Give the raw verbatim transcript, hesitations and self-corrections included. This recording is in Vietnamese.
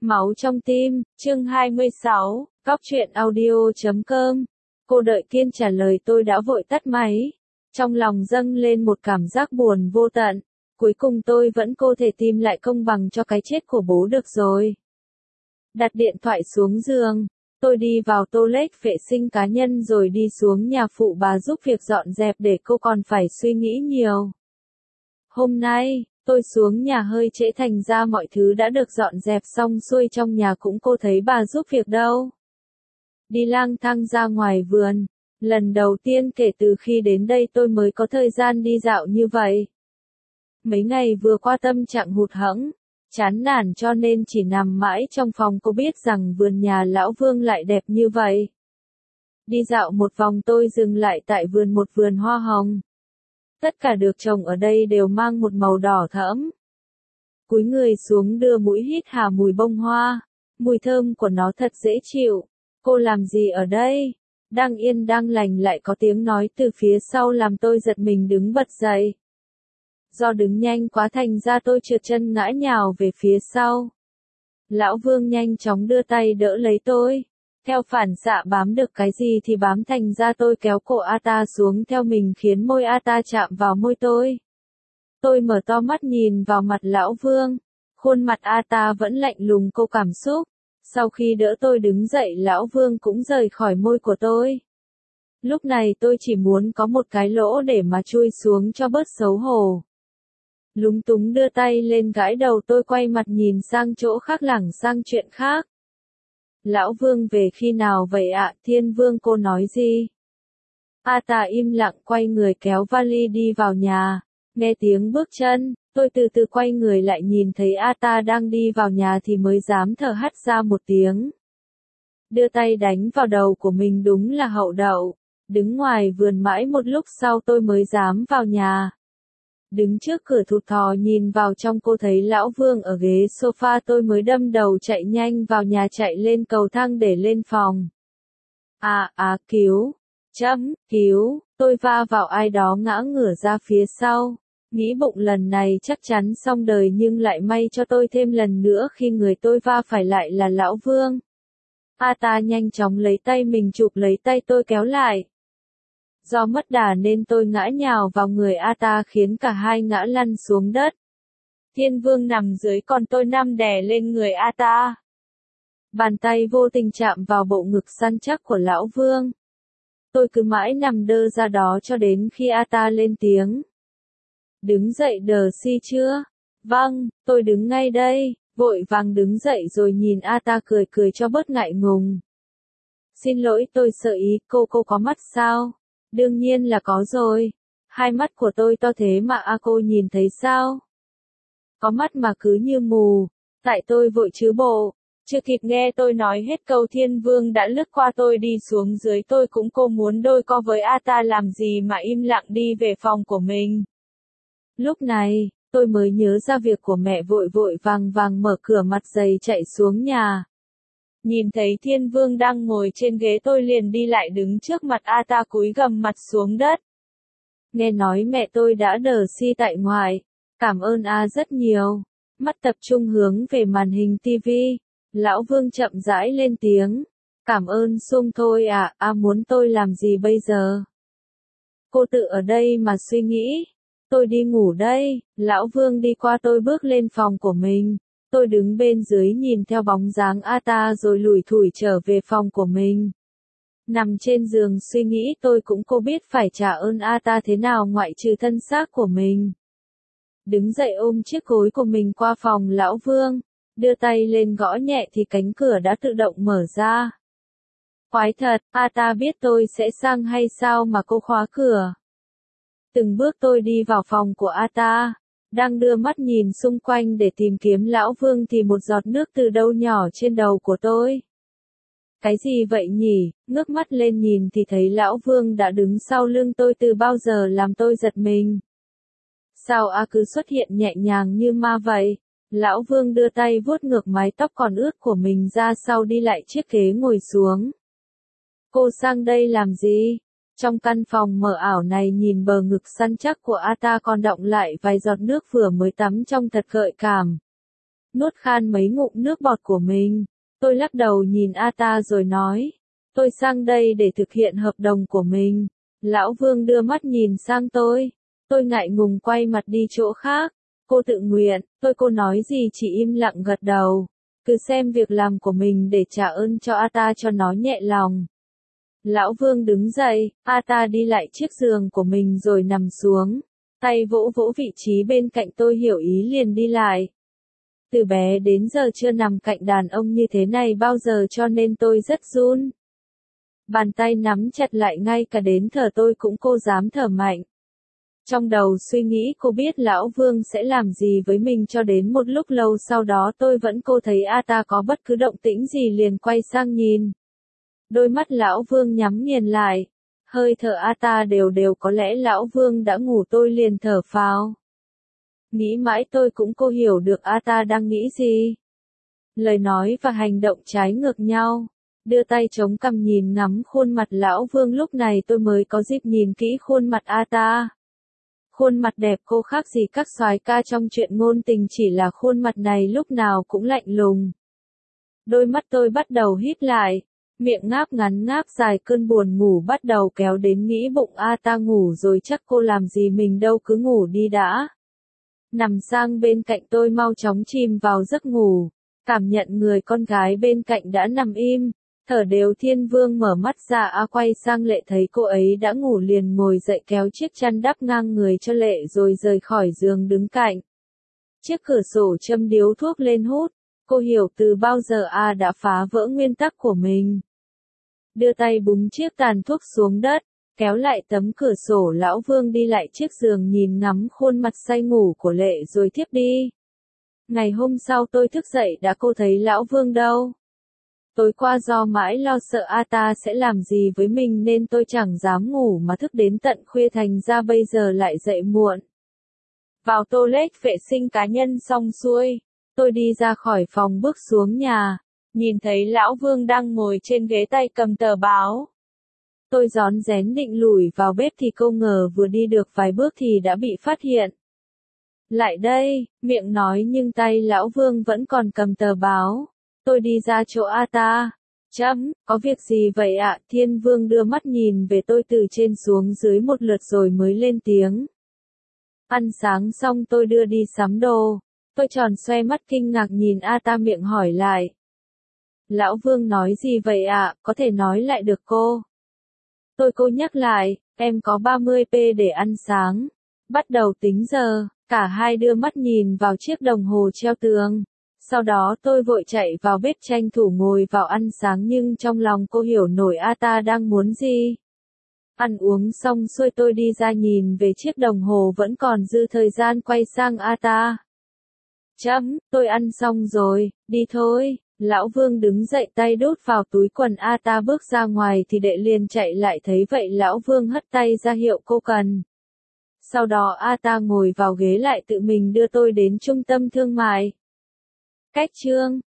Máu trong tim, chương hai mươi sáu, Cóc truyện audio chấm com. Cô đợi Kiên trả lời tôi đã vội tắt máy. Trong lòng dâng lên một cảm giác buồn vô tận. Cuối cùng tôi vẫn cô thể tìm lại công bằng cho cái chết của bố được rồi. Đặt điện thoại xuống giường. Tôi đi vào toilet vệ sinh cá nhân rồi đi xuống nhà phụ bà giúp việc dọn dẹp để cô còn phải suy nghĩ nhiều. Hôm nay, tôi xuống nhà hơi trễ thành ra mọi thứ đã được dọn dẹp xong xuôi trong nhà cũng cô thấy bà giúp việc đâu. Đi lang thang ra ngoài vườn, lần đầu tiên kể từ khi đến đây tôi mới có thời gian đi dạo như vậy. Mấy ngày vừa qua tâm trạng hụt hẫng, chán nản cho nên chỉ nằm mãi trong phòng. Cô biết rằng vườn nhà lão Vương lại đẹp như vậy. Đi dạo một vòng tôi dừng lại tại vườn một vườn hoa hồng. Tất cả được trồng ở đây đều mang một màu đỏ thẫm. Cúi người xuống đưa mũi hít hà mùi bông hoa. Mùi thơm của nó thật dễ chịu. Cô làm gì ở đây? Đang yên đang lành lại có tiếng nói từ phía sau làm tôi giật mình đứng bật dậy. Do đứng nhanh quá thành ra tôi trượt chân ngã nhào về phía sau. Lão Vương nhanh chóng đưa tay đỡ lấy tôi. Theo phản xạ bám được cái gì thì bám thành ra tôi kéo cổ a ta xuống theo mình khiến môi a ta chạm vào môi tôi. Tôi mở to mắt nhìn vào mặt lão Vương. Khuôn mặt a ta vẫn lạnh lùng cô cảm xúc. Sau khi đỡ tôi đứng dậy lão Vương cũng rời khỏi môi của tôi. Lúc này tôi chỉ muốn có một cái lỗ để mà chui xuống cho bớt xấu hổ. Lúng túng đưa tay lên gãi đầu tôi quay mặt nhìn sang chỗ khác lảng sang chuyện khác. Lão Vương về khi nào vậy ạ? Thiên Vương cô nói gì? A ta im lặng quay người kéo vali đi vào nhà. Nghe tiếng bước chân, tôi từ từ quay người lại nhìn thấy A ta đang đi vào nhà thì mới dám thở hắt ra một tiếng. Đưa tay đánh vào đầu của mình đúng là hậu đậu. Đứng ngoài vườn mãi một lúc sau tôi mới dám vào nhà. Đứng trước cửa thụt thò nhìn vào trong cô thấy lão Vương ở ghế sofa tôi mới đâm đầu chạy nhanh vào nhà chạy lên cầu thang để lên phòng. À à cứu, chấm, cứu, tôi va vào ai đó ngã ngửa ra phía sau. Nghĩ bụng lần này chắc chắn xong đời nhưng lại may cho tôi thêm lần nữa khi người tôi va phải lại là lão Vương. A ta nhanh chóng lấy tay mình chụp lấy tay tôi kéo lại. Do mất đà nên tôi ngã nhào vào người A ta khiến cả hai ngã lăn xuống đất. Thiên Vương nằm dưới còn tôi nằm đè lên người A ta. Bàn tay vô tình chạm vào bộ ngực săn chắc của lão Vương. Tôi cứ mãi nằm đơ ra đó cho đến khi A ta lên tiếng. Đứng dậy đờ si chưa? Vâng, tôi đứng ngay đây, vội vàng đứng dậy rồi nhìn A ta cười cười cho bớt ngại ngùng. Xin lỗi tôi sợ ý cô cô có mắt sao? Đương nhiên là có rồi. Hai mắt của tôi to thế mà A cô nhìn thấy sao? Có mắt mà cứ như mù. Tại tôi vội chứ bộ. Chưa kịp nghe tôi nói hết câu Thiên Vương đã lướt qua tôi đi xuống dưới tôi cũng cô muốn đôi co với A ta làm gì mà im lặng đi về phòng của mình. Lúc này, tôi mới nhớ ra việc của mẹ vội vội vàng vàng mở cửa mặt dày chạy xuống nhà. Nhìn thấy Thiên Vương đang ngồi trên ghế tôi liền đi lại đứng trước mặt A ta cúi gằm mặt xuống đất. Nghe nói mẹ tôi đã đờ si tại ngoại. Cảm ơn A rất nhiều. Mắt tập trung hướng về màn hình tivi. Lão Vương chậm rãi lên tiếng. Cảm ơn sung thôi ạ, à, A muốn tôi làm gì bây giờ? Cô tự ở đây mà suy nghĩ. Tôi đi ngủ đây. Lão Vương đi qua tôi bước lên phòng của mình. Tôi đứng bên dưới nhìn theo bóng dáng A ta rồi lủi thủi trở về phòng của mình. Nằm trên giường suy nghĩ tôi cũng cô biết phải trả ơn A ta thế nào ngoại trừ thân xác của mình. Đứng dậy ôm chiếc gối của mình qua phòng lão Vương. Đưa tay lên gõ nhẹ thì cánh cửa đã tự động mở ra. Quái thật, A ta biết tôi sẽ sang hay sao mà cô khóa cửa. Từng bước tôi đi vào phòng của A ta. Đang đưa mắt nhìn xung quanh để tìm kiếm lão Vương thì một giọt nước từ đâu nhỏ trên đầu của tôi. Cái gì vậy nhỉ? Ngước mắt lên nhìn thì thấy lão Vương đã đứng sau lưng tôi từ bao giờ làm tôi giật mình. Sao A cứ xuất hiện nhẹ nhàng như ma vậy? Lão Vương đưa tay vuốt ngược mái tóc còn ướt của mình ra sau đi lại chiếc ghế ngồi xuống. Cô sang đây làm gì? Trong căn phòng mờ ảo này nhìn bờ ngực săn chắc của A ta còn đọng lại vài giọt nước vừa mới tắm trong thật gợi cảm. nuốt khan mấy ngụm nước bọt của mình. Tôi lắc đầu nhìn A ta rồi nói, tôi sang đây để thực hiện hợp đồng của mình. Lão Vương đưa mắt nhìn sang tôi. Tôi ngại ngùng quay mặt đi chỗ khác. Cô tự nguyện, tôi cô nói gì chỉ im lặng gật đầu. Cứ xem việc làm của mình để trả ơn cho A ta cho nó nhẹ lòng. Lão Vương đứng dậy, A ta đi lại chiếc giường của mình rồi nằm xuống. Tay vỗ vỗ vị trí bên cạnh tôi hiểu ý liền đi lại. Từ bé đến giờ chưa nằm cạnh đàn ông như thế này bao giờ cho nên tôi rất run. Bàn tay nắm chặt lại ngay cả đến thở tôi cũng cô dám thở mạnh. Trong đầu suy nghĩ cô biết Lão Vương sẽ làm gì với mình cho đến một lúc lâu sau đó tôi vẫn cô thấy A ta có bất cứ động tĩnh gì liền quay sang nhìn. Đôi mắt Lão Vương nhắm nghiền lại. Hơi thở A ta đều đều có lẽ Lão Vương đã ngủ tôi liền thở phào. Nghĩ mãi tôi cũng cô hiểu được A ta đang nghĩ gì. Lời nói và hành động trái ngược nhau. Đưa tay chống cằm nhìn ngắm khuôn mặt Lão Vương lúc này tôi mới có dịp nhìn kỹ khuôn mặt A ta. Khuôn mặt đẹp cô khác gì các soái ca trong chuyện ngôn tình chỉ là khuôn mặt này lúc nào cũng lạnh lùng. Đôi mắt tôi bắt đầu híp lại. Miệng ngáp ngắn ngáp dài cơn buồn ngủ bắt đầu kéo đến nghĩ bụng A ta ngủ rồi chắc cô làm gì mình đâu cứ ngủ đi đã. Nằm sang bên cạnh tôi mau chóng chìm vào giấc ngủ. Cảm nhận người con gái bên cạnh đã nằm im. Thở đều Thiên Vương mở mắt ra A quay sang Lệ thấy cô ấy đã ngủ liền ngồi dậy kéo chiếc chăn đắp ngang người cho Lệ rồi rời khỏi giường đứng cạnh. Chiếc cửa sổ châm điếu thuốc lên hút. Cô hiểu từ bao giờ A đã phá vỡ nguyên tắc của mình. Đưa tay búng chiếc tàn thuốc xuống đất, kéo lại tấm cửa sổ Lão Vương đi lại chiếc giường nhìn ngắm khuôn mặt say ngủ của Lệ rồi thiếp đi. Ngày hôm sau tôi thức dậy đã cô thấy Lão Vương đâu. Tối qua do mãi lo sợ A ta sẽ làm gì với mình nên tôi chẳng dám ngủ mà thức đến tận khuya thành ra bây giờ lại dậy muộn. Vào toilet vệ sinh cá nhân xong xuôi, tôi đi ra khỏi phòng bước xuống nhà, nhìn thấy Lão Vương đang ngồi trên ghế tay cầm tờ báo. Tôi rón rén định lủi vào bếp thì không ngờ vừa đi được vài bước thì đã bị phát hiện. Lại đây, miệng nói nhưng tay Lão Vương vẫn còn cầm tờ báo. Tôi đi ra chỗ A ta. Chấm, có việc gì vậy ạ? Thiên Vương đưa mắt nhìn về tôi từ trên xuống dưới một lượt rồi mới lên tiếng. Ăn sáng xong tôi đưa đi sắm đồ. Tôi tròn xoe mắt kinh ngạc nhìn A ta miệng hỏi lại. Lão Vương nói gì vậy ạ? Có thể nói lại được cô? Tôi cô nhắc lại, em có ba mươi phút để ăn sáng. Bắt đầu tính giờ, cả hai đưa mắt nhìn vào chiếc đồng hồ treo tường. Sau đó tôi vội chạy vào bếp tranh thủ ngồi vào ăn sáng nhưng trong lòng cô hiểu nổi A ta đang muốn gì. Ăn uống xong xuôi tôi đi ra nhìn về chiếc đồng hồ vẫn còn dư thời gian quay sang A ta. Chấm, tôi ăn xong rồi, đi thôi. Lão Vương đứng dậy tay đút vào túi quần A ta bước ra ngoài thì đệ liền chạy lại thấy vậy Lão Vương hất tay ra hiệu cô cần. Sau đó A ta ngồi vào ghế lại tự mình đưa tôi đến trung tâm thương mại. Cách chương